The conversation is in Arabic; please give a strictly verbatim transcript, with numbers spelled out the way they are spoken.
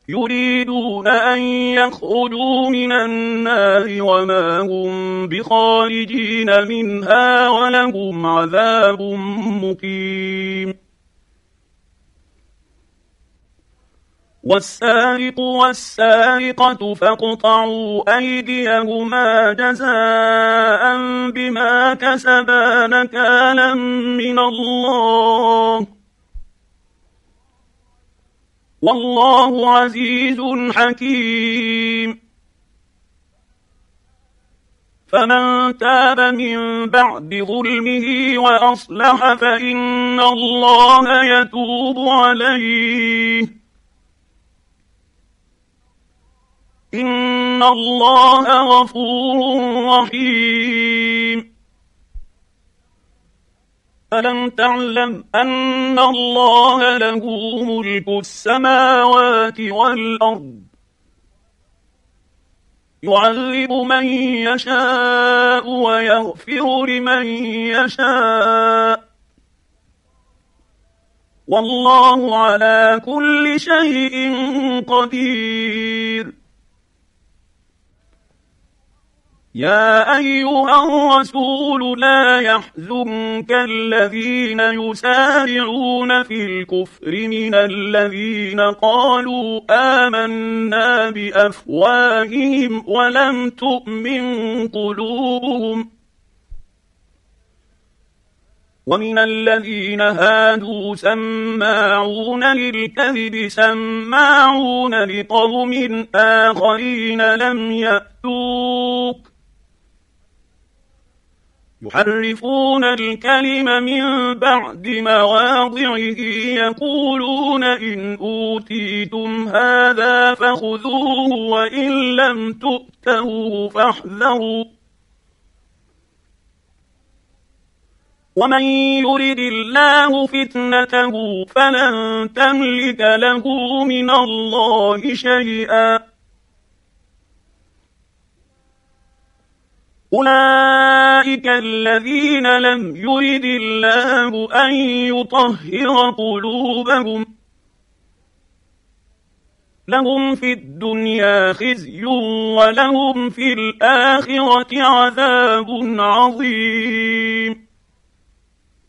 يريدون أن يخرجوا من النار وما هم بخارجين منها ولهم عذاب مقيم. والسارق والسارقة فاقطعوا أيديهما جزاء بما كسبا نكالا من الله والله عزيز حكيم. فمن تاب من بعد ظلمه وأصلح فإن الله يتوب عليه إن الله غفور رحيم. ألم تعلم أن الله له ملك السماوات والأرض يعذب من يشاء ويغفر لمن يشاء والله على كل شيء قدير. يا أيها الرسول لا يحزنك الذين يسارعون في الكفر من الذين قالوا آمنا بأفواههم ولم تؤمن قلوبهم ومن الذين هادوا سماعون للكذب سماعون لقوم آخرين لم يأتوك يحرفون الكلم من بعد مواضعه يقولون إن أوتيتم هذا فخذوه وإن لم تؤتوه فاحذروا ومن يرد الله فتنته فلن تملك له من الله شيئا أولئك الذين لم يرد الله أن يطهر قلوبهم لهم في الدنيا خزي ولهم في الآخرة عذاب عظيم.